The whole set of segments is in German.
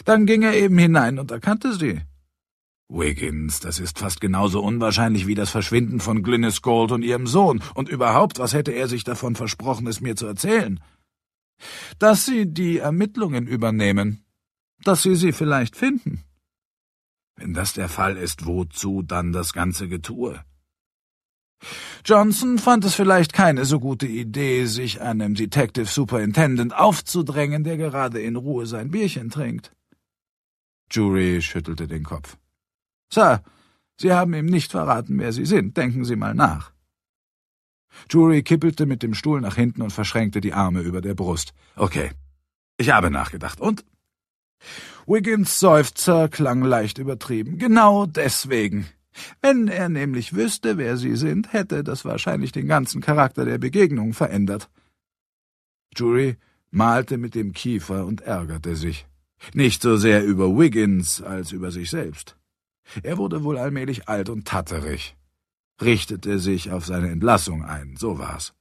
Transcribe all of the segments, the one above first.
Dann ging er eben hinein und erkannte sie. Wiggins, das ist fast genauso unwahrscheinlich wie das Verschwinden von Glynis Gould und ihrem Sohn. Und überhaupt, was hätte er sich davon versprochen, es mir zu erzählen? Dass Sie die Ermittlungen übernehmen. Dass Sie vielleicht finden. Wenn das der Fall ist, wozu dann das ganze Getue? Johnson fand es vielleicht keine so gute Idee, sich einem Detective Superintendent aufzudrängen, der gerade in Ruhe sein Bierchen trinkt. Jury schüttelte den Kopf. Sir, Sie haben ihm nicht verraten, wer Sie sind. Denken Sie mal nach. Jury kippelte mit dem Stuhl nach hinten und verschränkte die Arme über der Brust. Okay, ich habe nachgedacht. Und? Wiggins' Seufzer klang leicht übertrieben. Genau deswegen. Wenn er nämlich wüsste, wer Sie sind, hätte das wahrscheinlich den ganzen Charakter der Begegnung verändert. Jury malte mit dem Kiefer und ärgerte sich. Nicht so sehr über Wiggins als über sich selbst. Er wurde wohl allmählich alt und tatterig. Richtete sich auf seine Entlassung ein, so war's.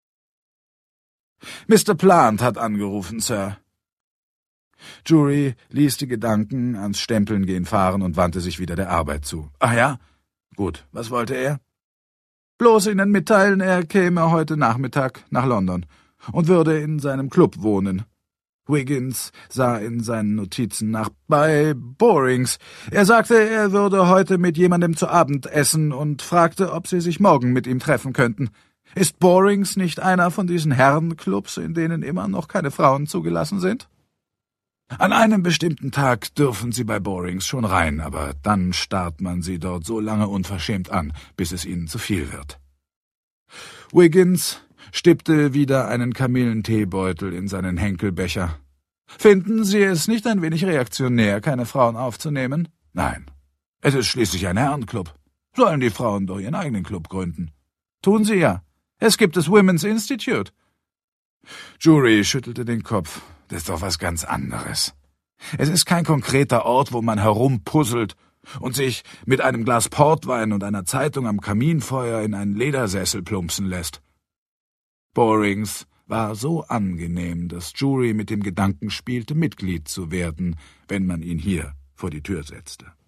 »Mr. Plant hat angerufen, Sir.« Jury ließ die Gedanken ans Stempeln gehen fahren und wandte sich wieder der Arbeit zu. »Ach ja? Gut, was wollte er?« »Bloß Ihnen mitteilen, er käme heute Nachmittag nach London und würde in seinem Club wohnen.« Wiggins sah in seinen Notizen nach. »Bei Borings. Er sagte, er würde heute mit jemandem zu Abend essen und fragte, ob Sie sich morgen mit ihm treffen könnten. Ist Borings nicht einer von diesen Herrenclubs, in denen immer noch keine Frauen zugelassen sind?« »An einem bestimmten Tag dürfen Sie bei Borings schon rein, aber dann starrt man Sie dort so lange unverschämt an, bis es Ihnen zu viel wird.« Wiggins stippte wieder einen Kamillenteebeutel in seinen Henkelbecher. »Finden Sie es nicht ein wenig reaktionär, keine Frauen aufzunehmen?« »Nein. Es ist schließlich ein Herrenclub. Sollen die Frauen doch ihren eigenen Club gründen?« »Tun sie ja. Es gibt das Women's Institute.« Jury schüttelte den Kopf. »Das ist doch was ganz anderes. Es ist kein konkreter Ort, wo man herumpuzzelt und sich mit einem Glas Portwein und einer Zeitung am Kaminfeuer in einen Ledersessel plumpsen lässt.« Borings war so angenehm, dass Jury mit dem Gedanken spielte, Mitglied zu werden, wenn man ihn hier vor die Tür setzte.